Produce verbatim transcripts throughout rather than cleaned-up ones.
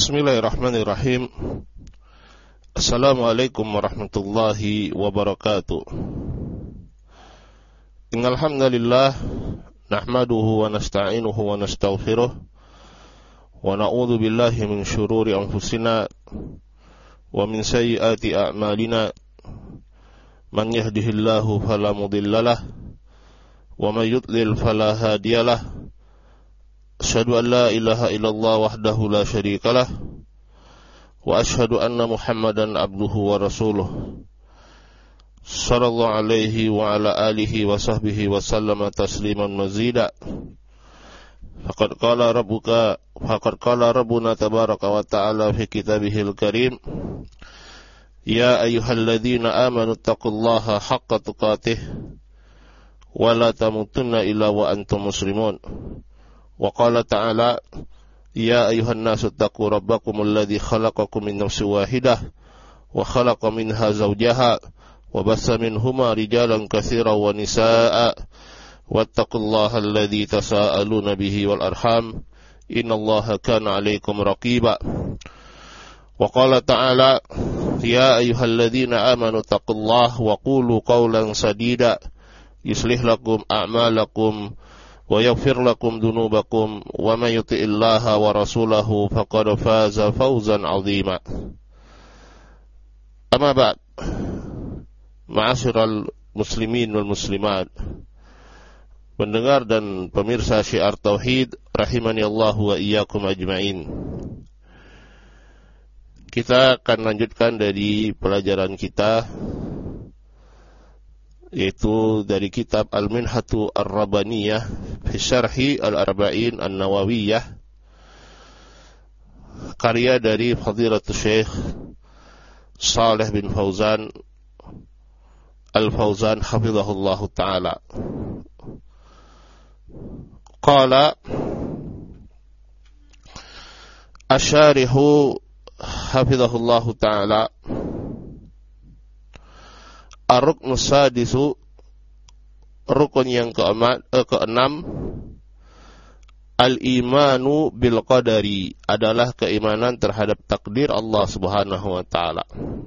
Bismillahirrahmanirrahim. Assalamualaikum warahmatullahi wabarakatuh. Innal hamdalillah nahmaduhu wa nasta'inuhu wa nastaghfiruh wa na'udzu billahi min shururi anfusina wa min sayyiati a'malina. Man yahdihillahu fala mudhillalah wa may yudlil fala hadiyalah. Asyhadu an la ilaha illallah wahdahu la syarikalah wa asyhadu anna Muhammadan abduhu wa rasuluh sallallahu alaihi wa ala alihi wa sahbihi wa sallama tasliman mazida. Faqad qala rabbuka faqad qala rabbuna tabaraka wa ta'ala fi kitabihil karim, ya ayyuhalladzina amanu taqullaha haqqa tuqatih wa la tamutunna illa wa antum muslimun. Wa qala ta'ala, ya ayyuhan nasu taqu rabbakum alladhi khalaqakum min nafsin wahidah wa khalaqa minha zawjaha wa bassa minhuma rijalan katsiran wa nisaa'a wattaqullaha alladhi tasaaluna bihi wal arham innallaha kana 'alaykum raqiba. Wa qala ta'ala, ya ayyuhalladzina amanu taqullaha wa qulu qawlan sadida yuslih lakum a'malakum wa yaghfir lakum dhunubakum wa may yuti'illaha wa rasulahu faqad faza fawzan 'azima. Amma ba'd. Ma'asyiral muslimin wal muslimat, pendengar dan pemirsa Syiar Tauhid rahimani Allah wa iyyakum ajmain. Kita akan lanjutkan dari pelajaran kita, yaitu dari kitab Al-Minhatu Ar-Rabbaniyah fi Syarhi Al-Arba'in An-Nawawiyah, karya dari Fadilatul Syekh Shalih bin Fauzan Al-Fauzan hafizahullah ta'ala. Qala Asyarihu hafizahullah ta'ala, Ar-Ruknu Sadisu, rukun yang keempat, eh, keenam, Al-Imanu bil Qadari, adalah keimanan terhadap takdir Allah Subhanahu wa ta'ala.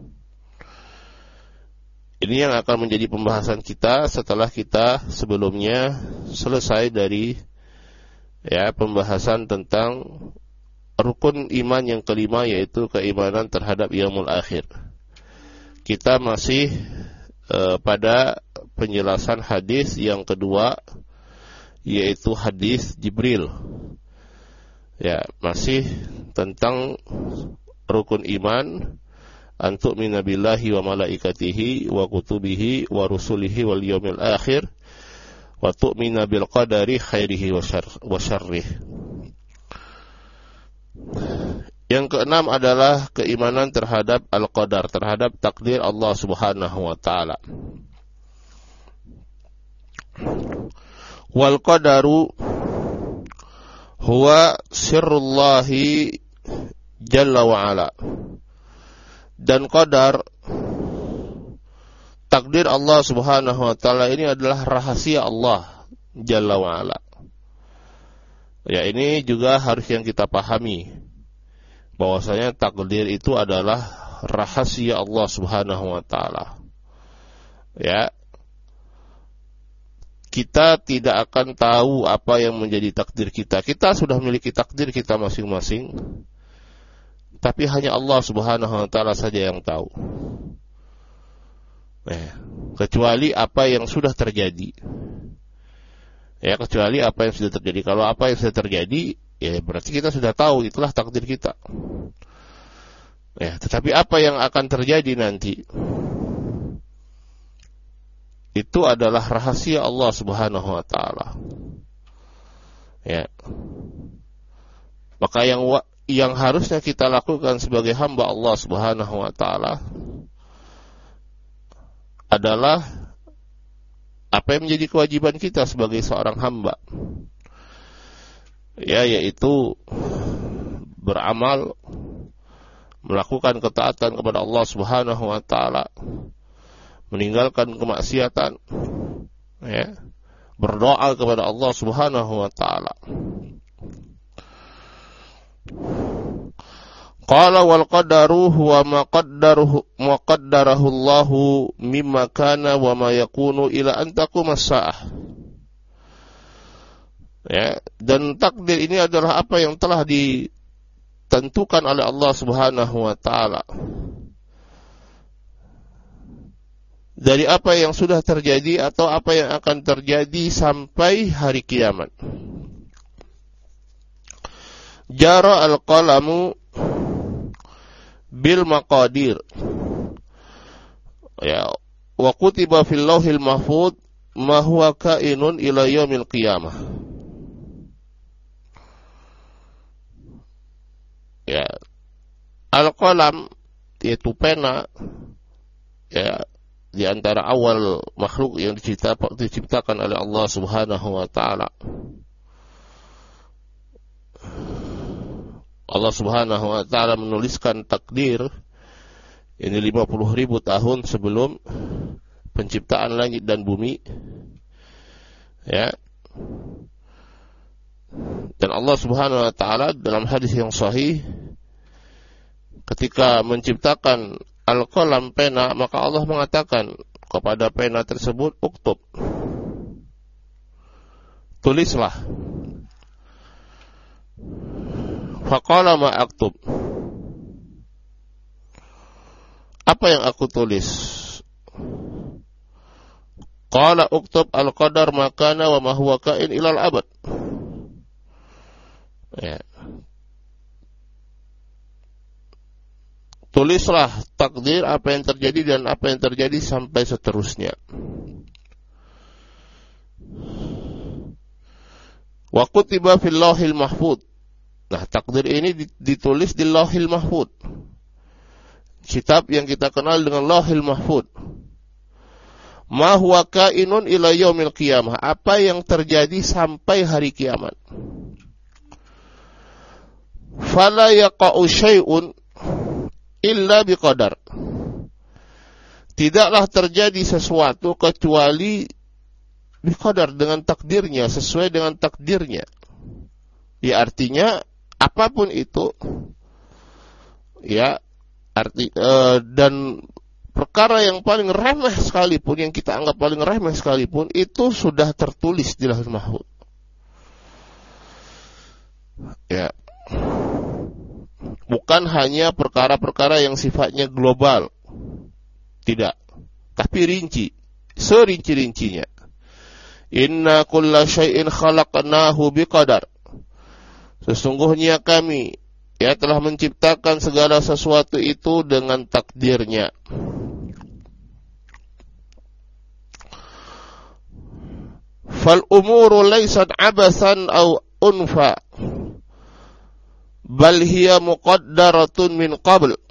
Ini yang akan menjadi pembahasan kita setelah kita sebelumnya selesai dari ya pembahasan tentang rukun iman yang kelima, yaitu keimanan terhadap yaumul akhir. Kita masih Uh, pada penjelasan hadis yang kedua, yaitu hadis Jibril. Ya, masih tentang rukun iman, antu minabillahi wa malaikatihi wa kutubihi wa rusulihi wal yaumil akhir wa tu'mina bil qadari khairihi wa syarrih. Yang keenam adalah keimanan terhadap al-qadar, terhadap takdir Allah Subhanahu wa ta'ala. Wal qadaru huwa sirrullahi jalla wa ala. Dan qadar, takdir Allah Subhanahu wa ta'ala ini adalah rahasia Allah jalla wa ala. Ya, ini juga harus yang kita pahami, bahwasanya takdir itu adalah rahasia Allah Subhanahu wa ta'ala. Ya. Kita tidak akan tahu apa yang menjadi takdir kita. Kita sudah memiliki takdir kita masing-masing, tapi hanya Allah Subhanahu wa ta'ala saja yang tahu. Ya. Kecuali apa yang sudah terjadi. Ya, kecuali apa yang sudah terjadi. Kalau apa yang sudah terjadi, ya berarti kita sudah tahu itulah takdir kita. Ya, tetapi apa yang akan terjadi nanti, itu adalah rahasia Allah Subhanahu wa ta'ala. Ya. Maka yang yang harusnya kita lakukan sebagai hamba Allah Subhanahu wa ta'ala adalah apa yang menjadi kewajiban kita sebagai seorang hamba, ya, yaitu beramal, melakukan ketaatan kepada Allah Subhanahu wa ta'ala, meninggalkan kemaksiatan, ya, berdoa kepada Allah Subhanahu wa ta'ala. Qala wal qadaru huwa ma qaddarahu ma qaddarahu Allahu mimma kana wa ma yakunu ila an taquma as-saah. Ya, dan takdir ini adalah apa yang telah ditentukan oleh Allah Subhanahu wa taala. Dari apa yang sudah terjadi atau apa yang akan terjadi sampai hari kiamat. Jara al-qalamu bil maqadir, ya, wa kutiba fil lauhil mahfuz ma huwa kainun ila yaumil qiyamah. Ya, al-qalam yaitu pena, ya, di antara awal makhluk yang diciptakan, diciptakan oleh Allah Subhanahu wa taala. Allah Subhanahu wa taala menuliskan takdir ini lima puluh ribu tahun sebelum penciptaan langit dan bumi. Ya. Dan Allah Subhanahu wa taala dalam hadis yang sahih ketika menciptakan al-qalam pena, maka Allah mengatakan kepada pena tersebut, uktub, tulislah. Faqala ma aktub, apa yang aku tulis? Qala uktub al-qadar ma kana wa ma huwa kain ilal abad. Ya. Tulislah takdir apa yang terjadi dan apa yang terjadi sampai seterusnya. Wa kutiba fil lauhil mahfuz. Nah, takdir ini ditulis di Lauhil Mahfuz. Kitab yang kita kenal dengan Lauhil Mahfuz. Ma huwa kainun ila yaumil qiyamah, apa yang terjadi sampai hari kiamat. Fala yaqa'u syai'un illa biqadar. Tidaklah terjadi sesuatu kecuali biqadar, dengan takdirnya, sesuai dengan takdirnya. Ya, artinya apapun itu, ya, arti e, dan perkara yang paling remeh sekalipun, yang kita anggap paling remeh sekalipun, itu sudah tertulis di Lauhul Mahfuz. Ya, bukan hanya perkara-perkara yang sifatnya global, tidak, tapi rinci, serinci-rincinya. Inna kulla syai'in khalaqnahu biqadar. Sesungguhnya kami, ya, telah menciptakan segala sesuatu itu dengan takdirnya. Fal umuru laysat abasan aw unfa, bal hiya muqaddaratun min qabl.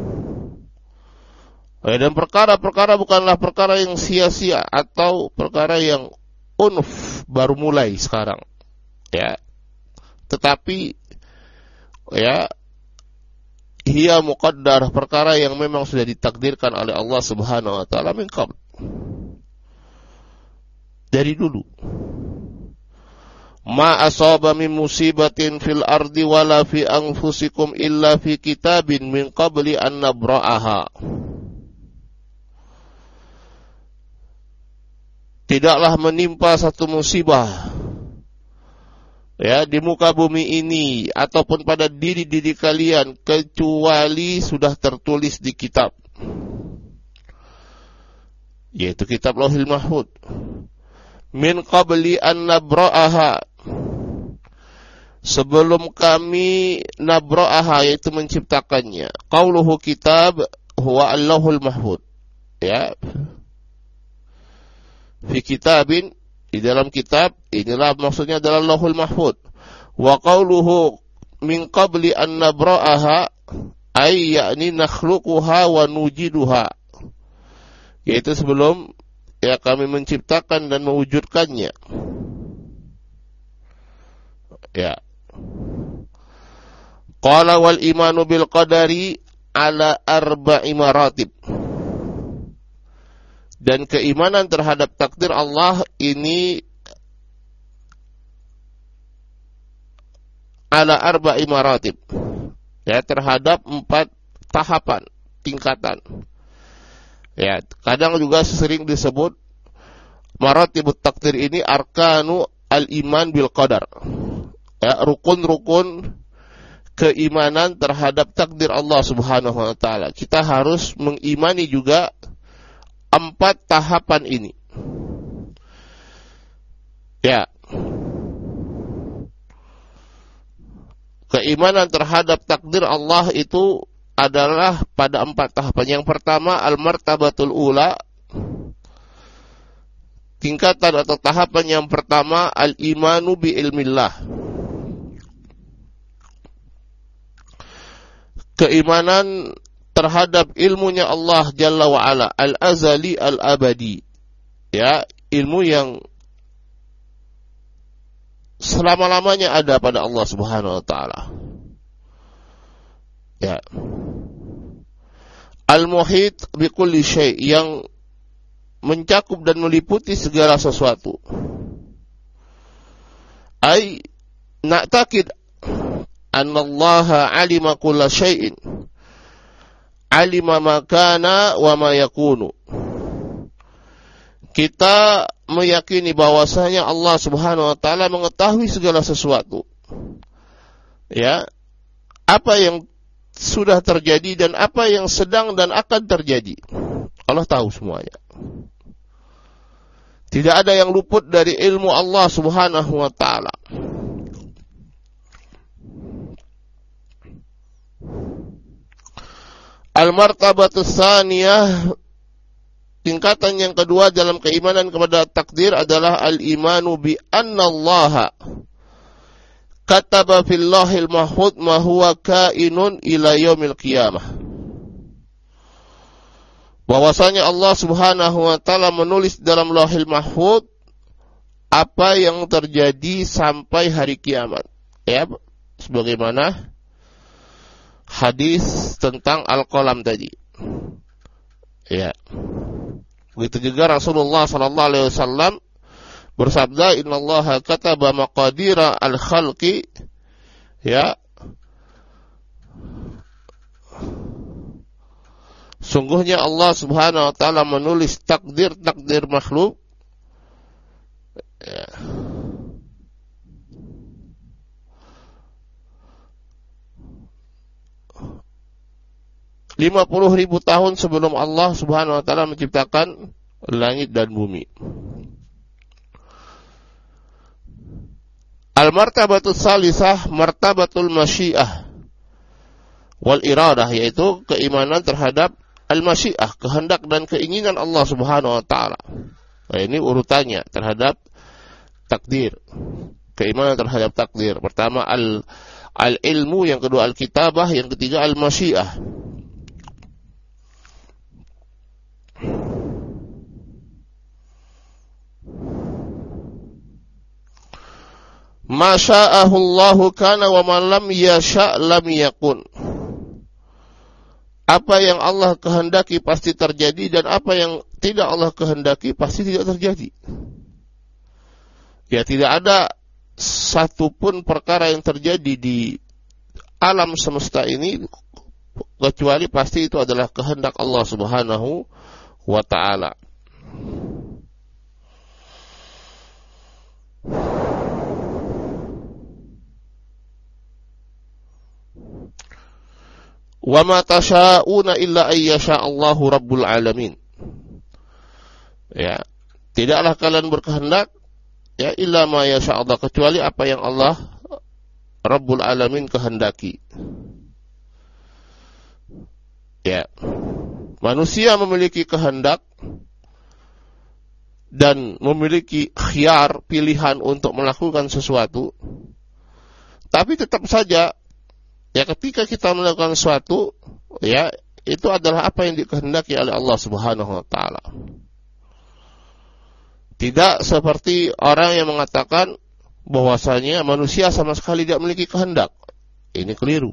Dan perkara-perkara bukanlah perkara yang sia-sia atau perkara yang unf, baru mulai sekarang, ya. Tetapi, ya, hiya muqaddar, perkara yang memang sudah ditakdirkan oleh Allah Subhanahu wa taala min qabl, dari dulu. Ma asaba min musibatin fil ardi wala fi anfusikum illa fi kitabin min qabli an nabra'aha. Tidaklah menimpa satu musibah, ya, di muka bumi ini ataupun pada diri-diri kalian kecuali sudah tertulis di kitab, yaitu kitab Lauhil Mahfuz. Min qabli an nabra'aha, sebelum kami nabra'aha, yaitu menciptakannya. Qauluhu kitab huwa Allahul Mahfuz, ya, fi kitabin, di dalam kitab, inilah maksudnya adalah Lauhul Mahfuz. Wa qauluhu min qabli an nabra'aha ay yakni nakhluquha wa nujiduha, yaitu sebelum, ya, kami menciptakan dan mewujudkannya. Ya. Qala wal imanu bil qadari ala arba'i maratib. Dan keimanan terhadap takdir Allah ini ala arba'i maratib, ya terhadap empat tahapan, tingkatan. Ya, kadang juga sering disebut maratibut takdir ini arkanu al-iman bil qadar. Ya, rukun-rukun keimanan terhadap takdir Allah Subhanahu wa taala. Kita harus mengimani juga empat tahapan ini. Ya. Keimanan terhadap takdir Allah itu adalah pada empat tahapan. Yang pertama, al-martabatul ula. Tingkatan atau tahapan yang pertama, al-imanu bi ilmillah. Keimanan terhadap ilmunya Allah Jalla wa'ala, al-azali al-abadi. Ya, ilmu yang selama-lamanya ada pada Allah Subhanahu wa taala. Ya. Al-muhit bi kulli syai', yang mencakup dan meliputi segala sesuatu. Ai na'taqid anna Allah 'alima kulla syai'in. 'Alima ma kana wa ma yakunu. Kita meyakini bahwasanya Allah Subhanahu wa taala mengetahui segala sesuatu. Ya. Apa yang sudah terjadi dan apa yang sedang dan akan terjadi. Allah tahu semuanya. Tidak ada yang luput dari ilmu Allah Subhanahu wa taala. Al-martabatus tsaniyah, tingkatan yang kedua dalam keimanan kepada takdir adalah al-imanu bi anna Allah kataba fil lahil mahfuz ma huwa kainun ila yaumil qiyamah. Bahwasanya Allah Subhanahu wa taala menulis dalam lahil mahfuz apa yang terjadi sampai hari kiamat. Ya, sebagaimana hadis tentang al-qalam tadi. Ya. Begitu juga Rasulullah sallallahu alaihi wasallam bersabda, innallaha kataba maqadira al-khalqi, ya, sungguhnya Allah Subhanahu wa taala menulis takdir-takdir makhluk, ya, lima puluh ribu tahun sebelum Allah Subhanahu wa taala menciptakan langit dan bumi. Al-martabatus salisah, martabatul masyiah wal iradah, yaitu keimanan terhadap al-masyiah, kehendak dan keinginan Allah Subhanahu wa taala. Nah, ini urutannya terhadap takdir. Keimanan terhadap takdir. Pertama al al-ilmu, yang kedua al-kitabah, yang ketiga al-masyiah. Masya'ahu Allahu kana wa man lam yasha' lam yakun. Apa yang Allah kehendaki pasti terjadi, dan apa yang tidak Allah kehendaki pasti tidak terjadi. Ya, tidak ada satupun perkara yang terjadi di alam semesta ini kecuali pasti itu adalah kehendak Allah Subhanahu wa ta'ala. Wa ma tasha'una illa ayyasha Allahu rabbul alamin. Ya, tidaklah kalian berkehendak ya illa ma yasha Allah, kecuali apa yang Allah Rabbul alamin kehendaki. Ya. Manusia memiliki kehendak dan memiliki khiyar, pilihan untuk melakukan sesuatu. Tapi tetap saja ya, ketika kita melakukan sesuatu, ya, itu adalah apa yang dikehendaki oleh Allah Subhanahu wa taala. Tidak seperti orang yang mengatakan bahwasanya manusia sama sekali tidak memiliki kehendak. Ini keliru.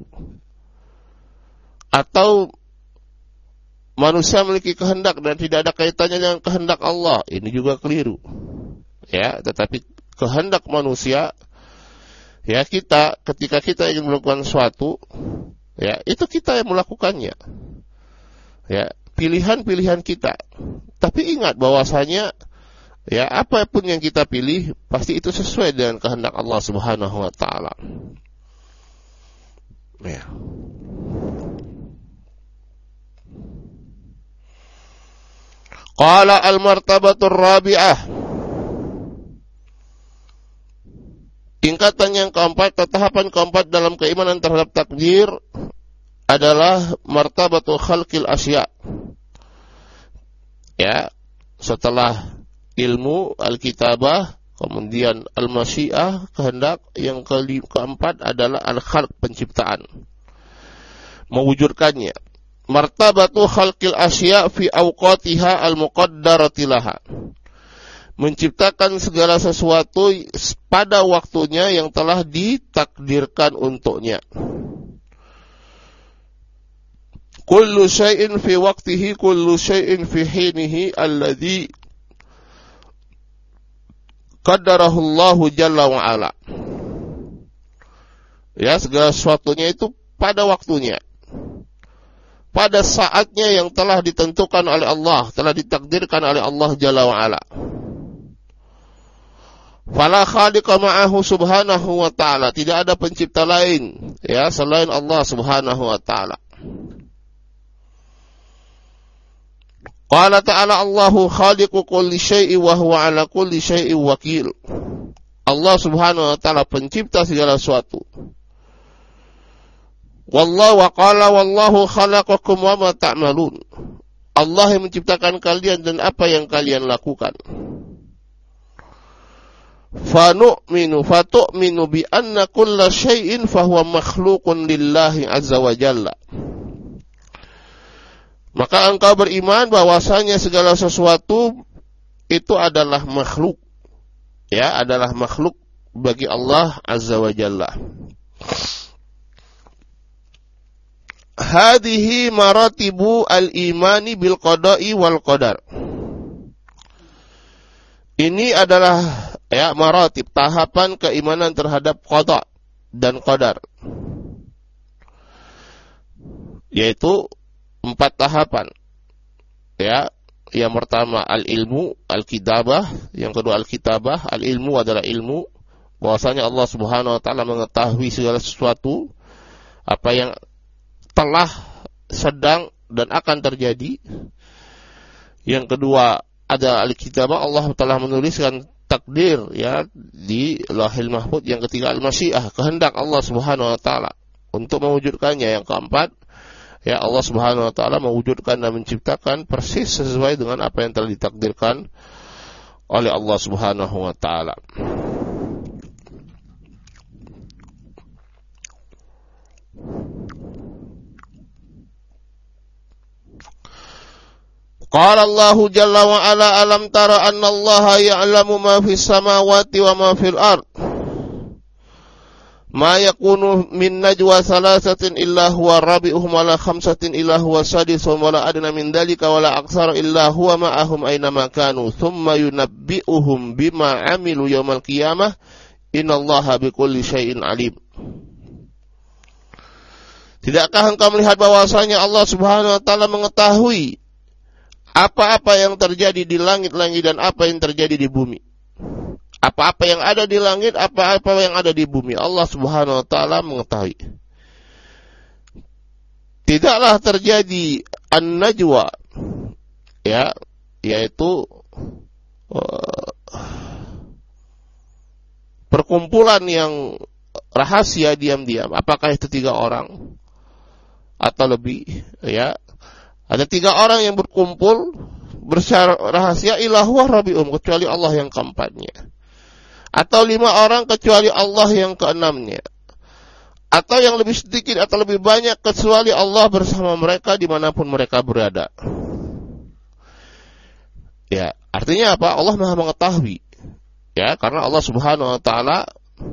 Atau manusia memiliki kehendak dan tidak ada kaitannya dengan kehendak Allah. Ini juga keliru. Ya, tetapi kehendak manusia, ya, kita ketika kita ingin melakukan sesuatu, Ya, itu kita yang melakukannya. Ya, pilihan-pilihan kita. Tapi ingat bahwasanya ya, apapun yang kita pilih pasti itu sesuai dengan kehendak Allah Subhanahu wa taala. Ya. Qala al-martabatur rabi'ah. Tingkatan yang keempat, tahapan keempat dalam keimanan terhadap takdir adalah martabatul khalqil asya. Ya, setelah ilmu al-kitabah, kemudian al-masyiah, kehendak, yang ke- keempat adalah al-khalq, penciptaan. Mewujudkannya. Martabatu khalqil asya fi awqatiha al-muqaddarati laha. Menciptakan segala sesuatu pada waktunya yang telah ditakdirkan untuknya. Kullu syai'in fi waqtihi, kullu syai'in fi hinihi alladhi qaddarahu Allah jalla wa ala. Ya, segala sesuatunya itu pada waktunya, pada saatnya yang telah ditentukan oleh Allah, telah ditakdirkan oleh Allah jalla wa ala. Fala khaliqa ma'ahu subhanahu wa ta'ala. Tidak ada pencipta lain ya selain Allah subhanahu wa ta'ala. Qala ta'ala Allahu khaliqu kulli syai'in wa huwa ala kulli syai'in wakil. Allah subhanahu wa ta'ala pencipta segala sesuatu. Wallahu wa qala wallahu khalaqakum wa ma ta'malun. Allah yang menciptakan kalian dan apa yang kalian lakukan. Fanu'minu fatu'minu bi anna kulla syai'in fahuwa makhluqun lillahi azza wa jalla. Maka engkau beriman bahwasanya segala sesuatu itu adalah makhluk. Ya, adalah makhluk bagi Allah azza wa jalla. Hadhihi maratibu al-imani bil qada'i wal qadar. Ini adalah ya maratib, tahapan keimanan terhadap qada dan qadar. Yaitu empat tahapan. Ya, yang pertama al-ilmu, al-kitabah, yang kedua al-kitabah, al-ilmu adalah ilmu bahwasanya Allah Subhanahu wa taala mengetahui segala sesuatu apa yang telah, sedang dan akan terjadi. Yang kedua ada al-kitabah, Allah telah menuliskan takdir ya di Lauhil Mahfuz. Yang ketiga al-masyiah, kehendak Allah Subhanahu wa taala untuk mewujudkannya. Yang keempat ya Allah Subhanahu wa taala mewujudkan dan menciptakan persis sesuai dengan apa yang telah ditakdirkan oleh Allah Subhanahu wa taala. Qala Allah jalla wa ala alam tara anna Allah ya'lamu ma fis samawati wa ma fil ard. Ma yakunu min najwa thalathatin illa huwa rabi'uhum wa la khamsatin illa huwa sadisuhum wa la adna min dhalika wa la aktsara illa huwa ma'ahum aina ma kanu thumma yunabbi'uhum bima 'amilu yaumal qiyamah innallaha bikulli syai'in 'alim. Tidakkah engkau melihat bahwasanya Allah Subhanahu wa taala mengetahui apa-apa yang terjadi di langit-langit dan apa yang terjadi di bumi. Apa-apa yang ada di langit, apa-apa yang ada di bumi, Allah Subhanahu wa taala mengetahui. Tidaklah terjadi an-najwa ya, yaitu uh, perkumpulan yang rahasia diam-diam. Apakah itu tiga orang atau lebih ya? Ada tiga orang yang berkumpul bersyarat rahasia ilahu rabi'um, kecuali Allah yang keempatnya. Atau lima orang kecuali Allah yang keenamnya. Atau yang lebih sedikit atau lebih banyak kecuali Allah bersama mereka dimanapun mereka berada. Ya, artinya apa? Allah Maha mengetahui. Ya, karena Allah Subhanahu wa taala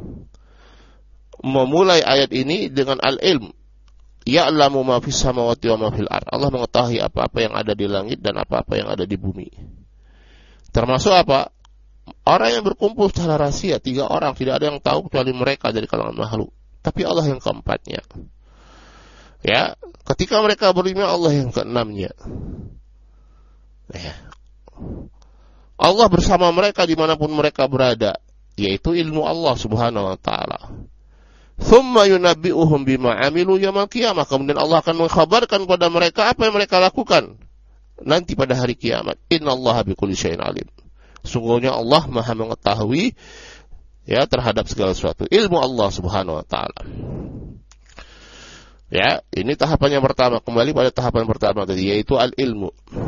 memulai ayat ini dengan al-ilm. Ya'lamu ma fis samawati wa ma fil ard. Allah mengetahui apa-apa yang ada di langit dan apa-apa yang ada di bumi. Termasuk apa? Orang yang berkumpul secara rahasia, tiga orang, tidak ada yang tahu kecuali mereka dari kalangan makhluk. Tapi Allah yang keempatnya. Ya, ketika mereka beriman, Allah yang keenamnya. Ya. Allah bersama mereka dimanapun mereka berada, yaitu ilmu Allah subhanahu wa ta'ala. Thumma yunabbi'uhum bima amilu yaumil qiyamah. Kemudian Allah akan mengkhabarkan kepada mereka apa yang mereka lakukan nanti pada hari kiamat. Innallaha bikulli syai'in alim. Sungguhnya Allah Maha mengetahui ya terhadap segala sesuatu. Ilmu Allah subhanahu wa ta'ala. Ya, ini tahapan yang pertama. Kembali pada tahapan pertama tadi, yaitu al-ilmu.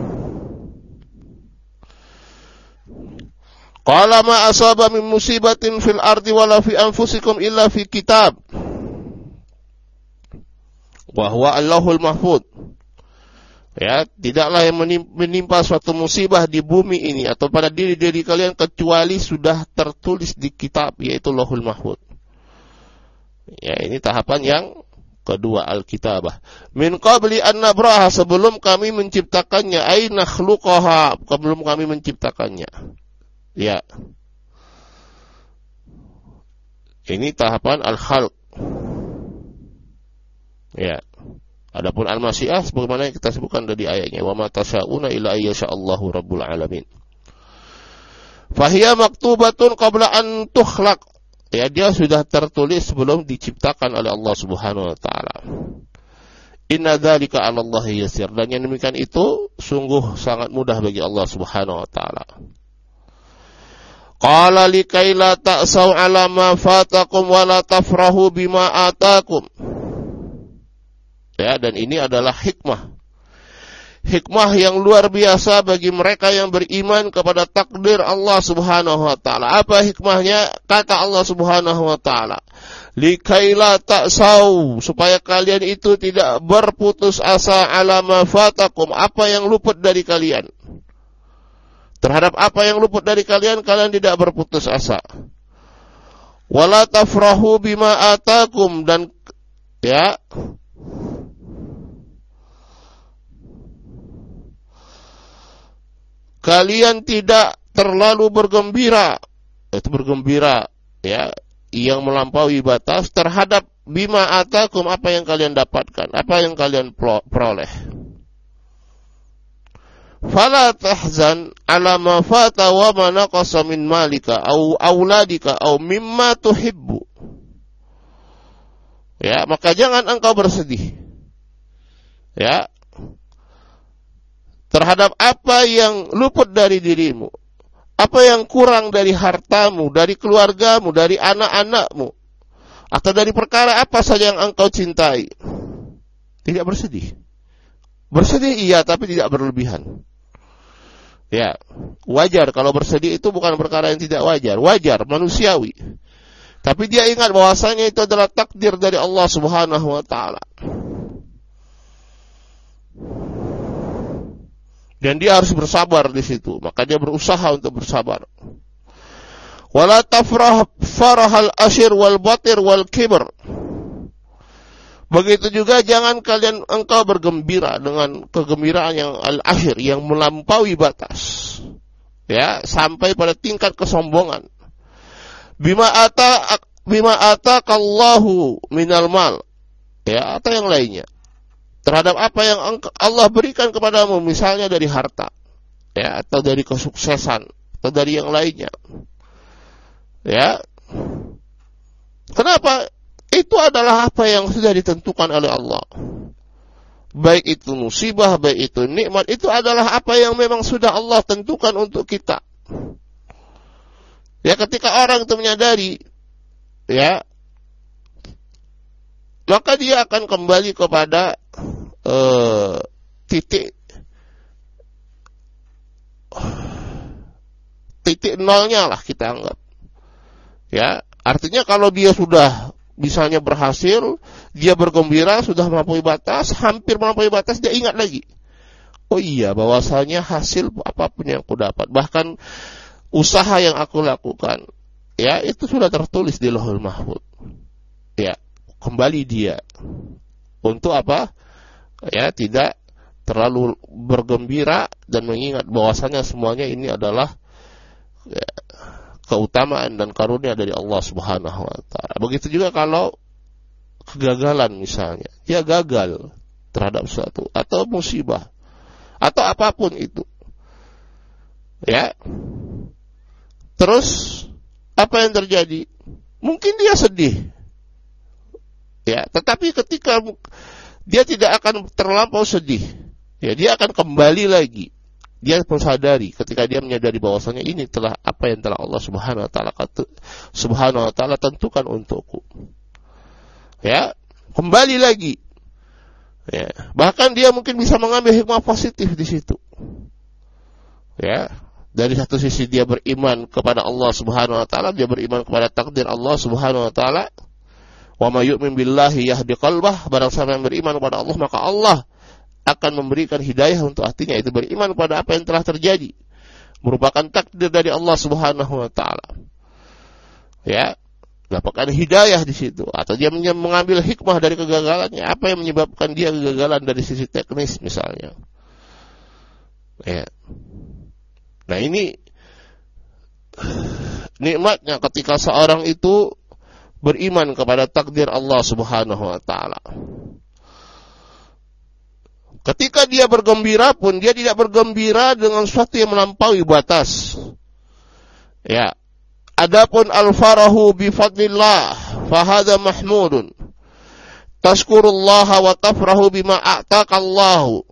Qala ma asaba min musibatin fil ardi wala fi anfusikum illa fi kitab. Wa huwa Allahul Mahfuz. Ya, tidaklah yang menimpa suatu musibah di bumi ini atau pada diri-diri kalian kecuali sudah tertulis di kitab, yaitu Lauhul Mahfuz. Ya, ini tahapan yang kedua, al-kitabah. Min qabli an nabraha, sebelum kami menciptakannya, ay nakhluqaha, sebelum kami menciptakannya. Ya. Ini tahapan al-khalq. Ya. Adapun al-masyiah sebagaimana yang kita sebutkan dari ayatnya, wa ma tasyauna illa ayyasha'allahu rabbul alamin. Fahiya maktubatun qabla an tukhlaq. Ya, dia sudah tertulis sebelum diciptakan oleh Allah Subhanahu wa taala. Inna dzalika 'ala Allah yasir. Dan yang demikian itu sungguh sangat mudah bagi Allah Subhanahu wa taala. Qala likai la ta'sau 'ala ma fatakum wa la tafrahu bima atakum. Ya, dan ini adalah hikmah. Hikmah yang luar biasa bagi mereka yang beriman kepada takdir Allah Subhanahu wa taala. Apa hikmahnya? Kata Allah Subhanahu wa taala, likaila ta'sau, supaya kalian itu tidak berputus asa ala ma fatakum, apa yang luput dari kalian. Terhadap apa yang luput dari kalian, kalian tidak berputus asa. Wala tafrahu bima atakum, dan ya kalian tidak terlalu bergembira, itu bergembira ya yang melampaui batas terhadap bima atakum, apa yang kalian dapatkan, apa yang kalian peroleh. Fala tahzan ala ma fata wa ma naqasa min malika au auladika au mimma tuhibbu. Ya, maka jangan engkau bersedih. Ya, terhadap apa yang luput dari dirimu, apa yang kurang dari hartamu, dari keluargamu, dari anak-anakmu, atau dari perkara apa saja yang engkau cintai. Tidak bersedih. Bersedih iya, tapi tidak berlebihan. Ya, wajar kalau bersedih itu bukan perkara yang tidak wajar, wajar, manusiawi. Tapi dia ingat bahwasanya itu adalah takdir dari Allah Subhanahu wa taala. Dan dia harus bersabar di situ. Maka dia berusaha untuk bersabar. Wala tafrah farahal ashir wal batir wal kibr. Begitu juga jangan kalian engkau bergembira dengan kegembiraan yang al-ashir, yang melampaui batas. Ya, sampai pada tingkat kesombongan. Bima ata bima atakallahu minal mal. Ya, atau yang lainnya. Terhadap apa yang Allah berikan kepadamu, misalnya dari harta, ya, atau dari kesuksesan, atau dari yang lainnya. Ya. Kenapa? Itu adalah apa yang sudah ditentukan oleh Allah. Baik itu musibah, baik itu nikmat, itu adalah apa yang memang sudah Allah tentukan untuk kita. Ya, ketika orang itu menyadari, ya, maka dia akan kembali kepada uh, titik titik nolnya lah kita anggap. Ya, artinya kalau dia sudah misalnya berhasil, dia bergembira, sudah melampaui batas, hampir melampaui batas, dia ingat lagi. Oh iya, bahwasanya hasil apapun yang aku dapat, bahkan usaha yang aku lakukan, ya, itu sudah tertulis di Lauhul Mahfuz. Ya, kembali dia untuk apa? Ya, tidak terlalu bergembira dan mengingat bahwasanya semuanya ini adalah ya, keutamaan dan karunia dari Allah Subhanahu wa taala. Begitu juga kalau kegagalan misalnya, dia gagal terhadap sesuatu atau musibah atau apapun itu. Ya. Terus apa yang terjadi? Mungkin dia sedih. Ya, tetapi ketika dia tidak akan terlampau sedih. Ya, dia akan kembali lagi. Dia sadari ketika dia menyadari bahwasanya ini telah apa yang telah Allah Subhanahu wa taala Subhanahu wa taala tentukan untukku. Ya, kembali lagi. Ya, bahkan dia mungkin bisa mengambil hikmah positif di situ. Ya, dari satu sisi dia beriman kepada Allah Subhanahu wa taala, dia beriman kepada takdir Allah Subhanahu wa taala. Wa may yu'min billahi yahdi qalbah, barang siapa yang beriman kepada Allah maka Allah akan memberikan hidayah untuk hatinya, itu beriman kepada apa yang telah terjadi, merupakan takdir dari Allah Subhanahu wa taala. Ya, dapatkan hidayah di situ, atau dia mengambil hikmah dari kegagalannya, apa yang menyebabkan dia kegagalan dari sisi teknis misalnya. Ya. Nah, ini nikmatnya ketika seorang itu beriman kepada takdir Allah Subhanahu wa taala. Ketika dia bergembira pun, dia tidak bergembira dengan sesuatu yang melampaui batas. Ya. Adapun al-farahu bi fadlillah, fahada mahmudun. Tashkurullaha wa tafrahu bima a'taqallahu.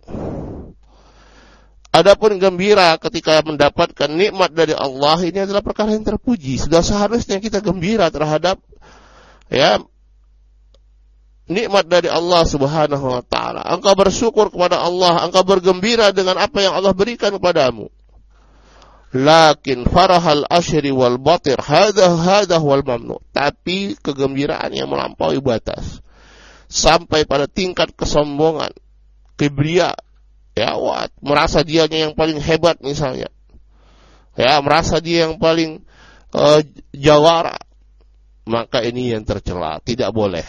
Adapun gembira ketika mendapatkan nikmat dari Allah, ini adalah perkara yang terpuji. Sudah seharusnya kita gembira terhadap ya nikmat dari Allah Subhanahu wa taala. Engkau bersyukur kepada Allah, engkau bergembira dengan apa yang Allah berikan kepadamu. Lakin farahal asyri wal batir hadha hadha wal mamnu. Tapi kegembiraan yang melampaui batas sampai pada tingkat kesombongan, kibria, ya, wah, merasa dianya yang paling hebat misalnya. Ya, merasa dia yang paling uh, jawara. Maka ini yang tercela, tidak boleh.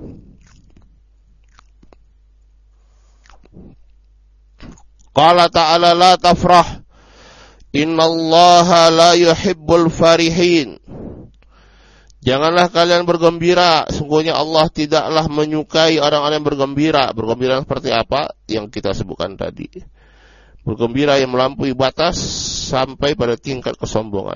Qala ta'ala la tafrah innallaha la yuhibbul farihin. Janganlah kalian bergembira, sungguhnya Allah tidaklah menyukai orang-orang yang bergembira. Bergembira seperti apa? Yang kita sebutkan tadi. Bergembira yang melampaui batas sampai pada tingkat kesombongan.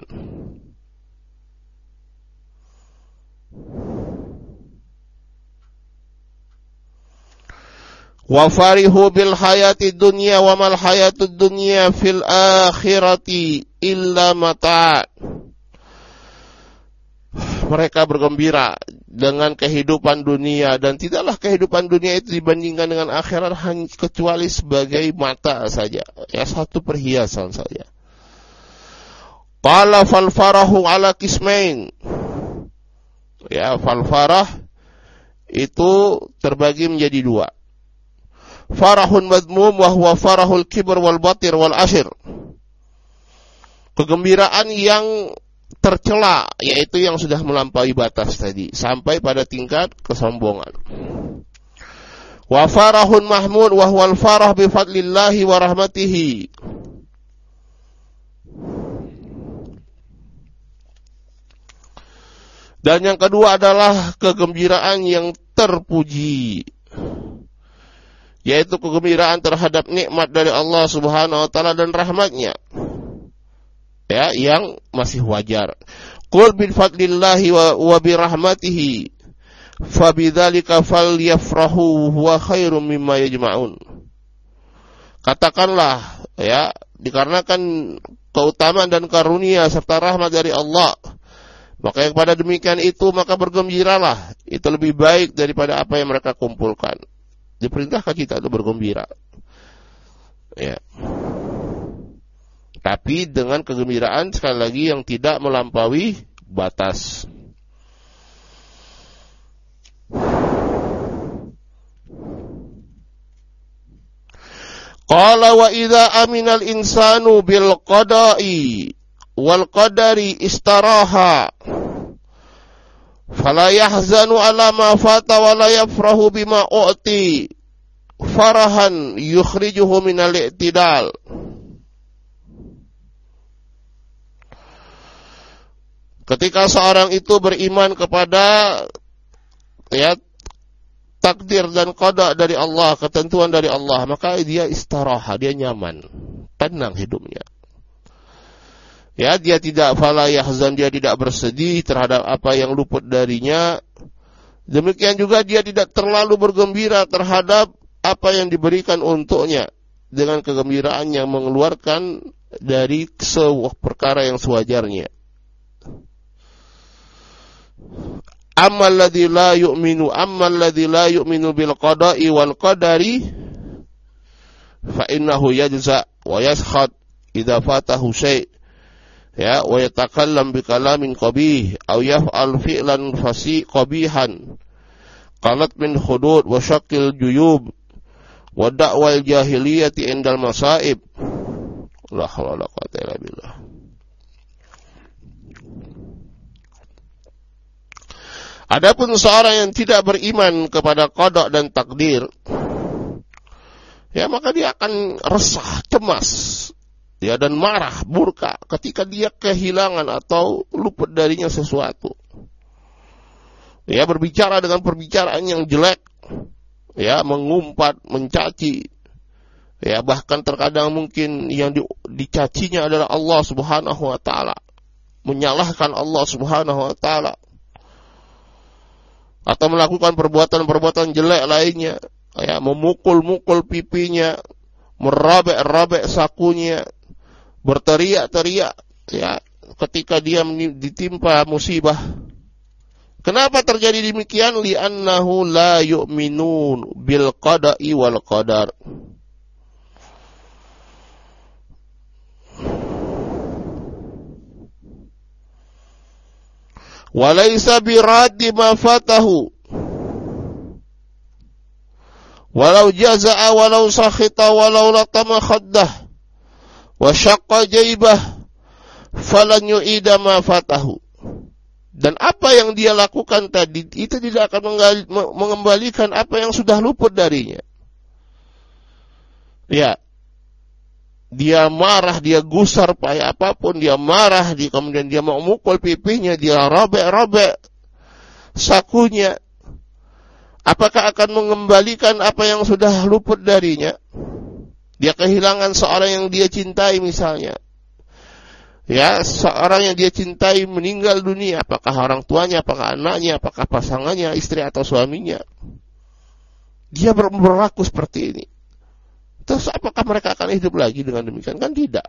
Wa farihu bil hayati dunya wa mal hayatud dunya fil akhirati illa mata'. Mereka bergembira dengan kehidupan dunia, dan tidaklah kehidupan dunia itu dibandingkan dengan akhirat hanya kecuali sebagai mata saja, ya, satu perhiasan saja. Qala fal farahu ala qismain. Ya, fal farah itu terbagi menjadi dua. Farahun madmum wa huwa farahul kibr wal batir wal ashir. Kegembiraan yang tercela, yaitu yang sudah melampaui batas tadi sampai pada tingkat kesombongan. Wa farahun mahmud wa huwal farah bi fadlillahi wa rahmatihi. Dan yang kedua adalah kegembiraan yang terpuji, yaitu kegembiraan terhadap nikmat dari Allah Subhanahu wa taala dan rahmatnya, ya, yang masih wajar. Qul bi fadlillahi wa, wa bi rahmatihi fabidzalika falyafrahu huwa khairum mimma yajma'un. Katakanlah, ya, dikarenakan keutamaan dan karunia serta rahmat dari Allah, maka yang pada demikian itu maka bergembiralah, itu lebih baik daripada apa yang mereka kumpulkan. Diperintahkan kita untuk bergembira, ya, tapi dengan kegembiraan sekali lagi yang tidak melampaui batas. Qala wa idza aminal insanu bil qada'i wal qadari istaraha fala yahzanu ala ma fata wa la yafrahu bima u'ti farahan yukhrijuhu minal i'tidal. Ketika seorang itu beriman kepada, ya, takdir dan qada dari Allah, ketentuan dari Allah, maka dia istirahat, dia nyaman, tenang hidupnya. Ya, dia tidak fala yahzan, dia tidak bersedih terhadap apa yang luput darinya. Demikian juga dia tidak terlalu bergembira terhadap apa yang diberikan untuknya dengan kegembiraan yang mengeluarkan dari sebuah perkara yang sewajarnya. Ammal ladzi la yu'minu ammal ladzi la yu'minu bil qada'i wal qadari fa innahu yajza wa yaskhat idza fatahu syai'. Ya, wa yatakallam bi kalamin qabih aw yaf'al fi'lan fasi qabihan qalat min hudud wa syaqil juyub wa da'wal jahiliyati indal masaib. La haula wala quwwata illa billah. Adapun seorang yang tidak beriman kepada qada dan takdir, ya maka dia akan resah, cemas, ya, dan marah, murka ketika dia kehilangan atau luput darinya sesuatu. Ya, berbicara dengan perbicaraan yang jelek, ya, mengumpat, mencaci, ya, bahkan terkadang mungkin yang di, dicacinya adalah Allah Subhanahu wa taala, menyalahkan Allah Subhanahu wa taala, atau melakukan perbuatan-perbuatan jelek lainnya, ya, memukul-mukul pipinya, merabek-rabek sakunya, berteriak-teriak, ya, ketika dia ditimpa musibah. Kenapa terjadi demikian? Li'annahu la yu'minun bil qada'i wal qadar. Walaysa biraddi ma fatahu walau jaza'a walau sakhita walau latama khaddah wa syaqqa jaybah falan yu'ida ma fatahu. Dan apa yang dia lakukan tadi itu tidak akan mengembalikan apa yang sudah luput darinya. Ya, dia marah, dia gusar payah apapun, dia marah, dia, kemudian dia mau mukul pipinya, dia robek-robek sakunya. Apakah akan mengembalikan apa yang sudah luput darinya? Dia kehilangan seorang yang dia cintai misalnya. Ya, seorang yang dia cintai meninggal dunia, apakah orang tuanya, apakah anaknya, apakah pasangannya, istri atau suaminya. Dia ber- berlaku seperti ini. Terus apakah mereka akan hidup lagi dengan demikian? Kan tidak.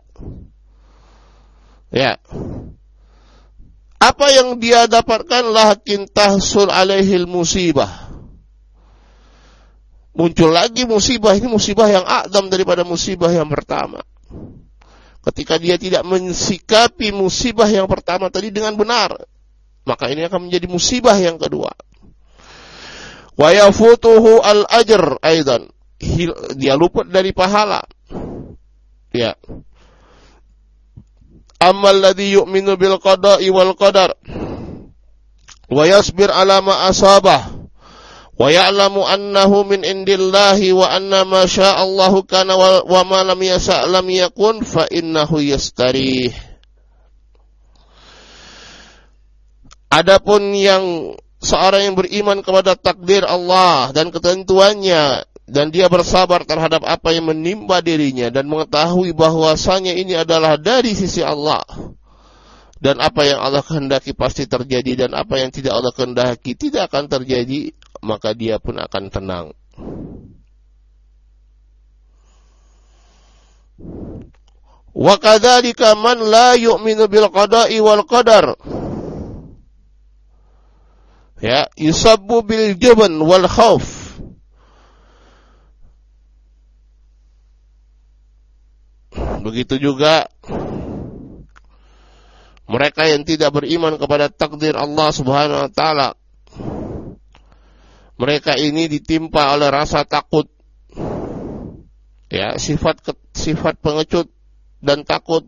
Ya. Apa yang dia dapatkan lakin tahsul alaihil musibah. Muncul lagi musibah, ini musibah yang a'zam daripada musibah yang pertama. Ketika dia tidak mensikapi musibah yang pertama tadi dengan benar, maka ini akan menjadi musibah yang kedua. Wa yafutuhu al-ajr aidan. Dia luput dari pahala. Ya. Ammal ladzi yu'minu bil qada'i wal qadar wa yasbir ala ma asabah wa ya'lamu annahu min indillahi wa anna ma sya'allahu kana wa ma lam yasha' lam yakun fa innahu yastarih. Adapun yang seorang yang beriman kepada takdir Allah dan ketentuannya, dan dia bersabar terhadap apa yang menimpa dirinya dan mengetahui bahwasanya ini adalah dari sisi Allah, dan apa yang Allah kehendaki pasti terjadi dan apa yang tidak Allah kehendaki tidak akan terjadi, maka dia pun akan tenang. Wa kadzalika man la yu'minu bil qada'i wal qadar, ya, yusabbu bil jubn wal khauf. Begitu juga mereka yang tidak beriman kepada takdir Allah Subhanahu wa taala. Mereka ini ditimpa oleh rasa takut. Ya, sifat sifat pengecut dan takut.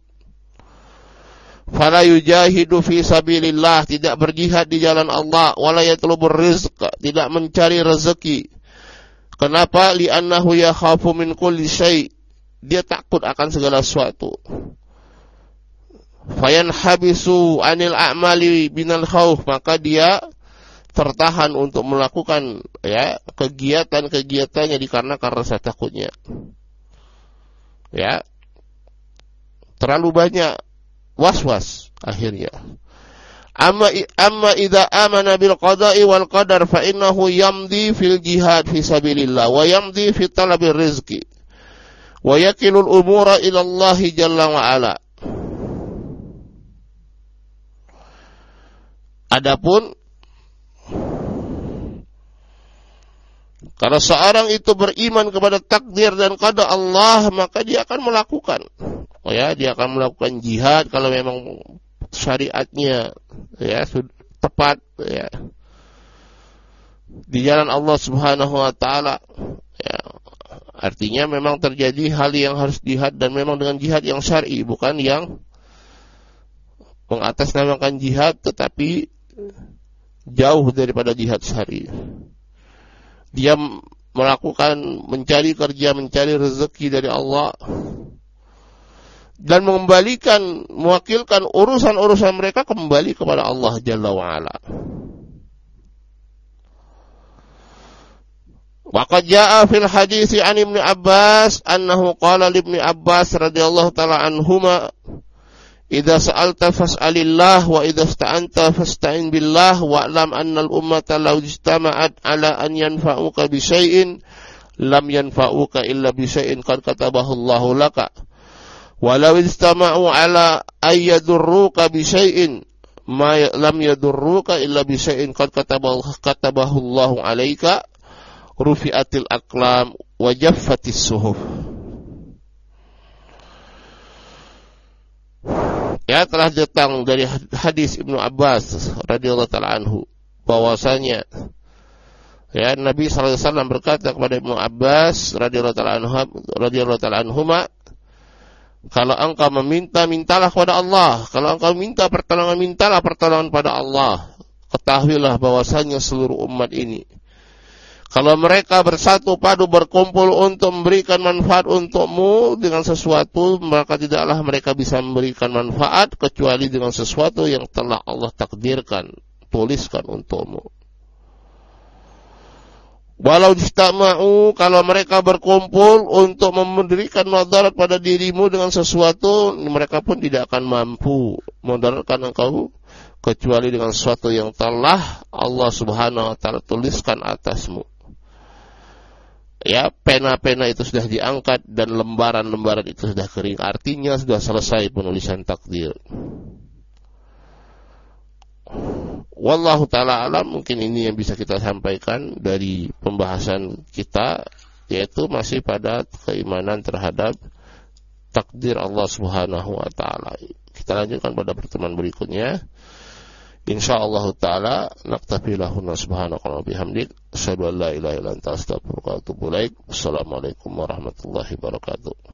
Fala yujahidu fi sabilillah, tidak berjihad di jalan Allah, wala yatlubur rizq, tidak mencari rezeki. Kenapa? Li'annahu yakhafu min kulli syai'. Dia takut akan segala sesuatu. Fayan habisu anil a'mali binal khauf, maka dia tertahan untuk melakukan ya kegiatan-kegiatannya dikarenakan rasa takutnya. Ya. Terlalu banyak was-was akhirnya. Amma amma idza amana bil qada'i wal qadar fa innahu yamdi fil jihad fi sabilillah wa yamdi fi talabir rizqi wa yakilul umura ila Allah jalla wa ala. Adapun kalau seorang itu beriman kepada takdir dan qada Allah, maka dia akan melakukan. Oh ya, dia akan melakukan jihad kalau memang syariatnya ya tepat ya di jalan Allah Subhanahu wa taala ya. Artinya memang terjadi hal yang harus jihad dan memang dengan jihad yang syar'i, bukan yang mengatasnamakan jihad tetapi jauh daripada jihad syar'i. Dia melakukan mencari kerja, mencari rezeki dari Allah dan mengembalikan, mewakilkan urusan-urusan mereka kembali kepada Allah Jalla wa'ala. Waqad jaa fil hadits an Ibnu Abbas annahu qala li Ibnu Abbas radhiyallahu ta'ala anhuma idza sa'alta fas'alillah wa idza ista'anta fasta'in billah wa'lam anna al-ummata law ijtama'at ala an yanfa'uka bi syai'in lam yanfa'uka illa bi syai'in qad katabahu Allahu laka. Walau istama'u ala ayyadurruka bisyai'in ma lam yadurruka illa bisyai'in qad katabahu katabahu Allahu 'alaika rufi'atil aqlam wa jaffatis suhuf. Ya, telah datang dari hadis Ibnu Abbas radhiyallahu ta'ala anhu bahwasanya ya Nabi sallallahu alaihi wasallam berkata kepada Ibnu Abbas radhiyallahu ta'ala anhu radhiyallahu ta'ala anhuma, kalau engkau meminta, mintalah kepada Allah. Kalau engkau minta pertolongan, mintalah pertolongan pada Allah. Ketahuilah bahwasanya seluruh umat ini, kalau mereka bersatu padu berkumpul untuk memberikan manfaat untukmu dengan sesuatu, maka tidaklah mereka bisa memberikan manfaat kecuali dengan sesuatu yang telah Allah takdirkan, tuliskan untukmu. Walau istama'u, kalau mereka berkumpul untuk memberikan madarat pada dirimu dengan sesuatu, mereka pun tidak akan mampu memudaratkan engkau kecuali dengan sesuatu yang telah Allah Subhanahu wa taala tuliskan atasmu. Ya, pena-pena itu sudah diangkat dan lembaran-lembaran itu sudah kering. Artinya sudah selesai penulisan takdir. Wallahu ta'ala alam, mungkin ini yang bisa kita sampaikan dari pembahasan kita, yaitu masih pada keimanan terhadap takdir Allah Subhanahu wa ta'ala. Kita lanjutkan pada pertemuan berikutnya. Insyaallah ta'ala naktafi lahuna subhanaka wa bihamdik asyhadu an la ilaha illa anta astaghfiruka wa atubu ilaik. Assalamualaikum warahmatullahi wabarakatuh.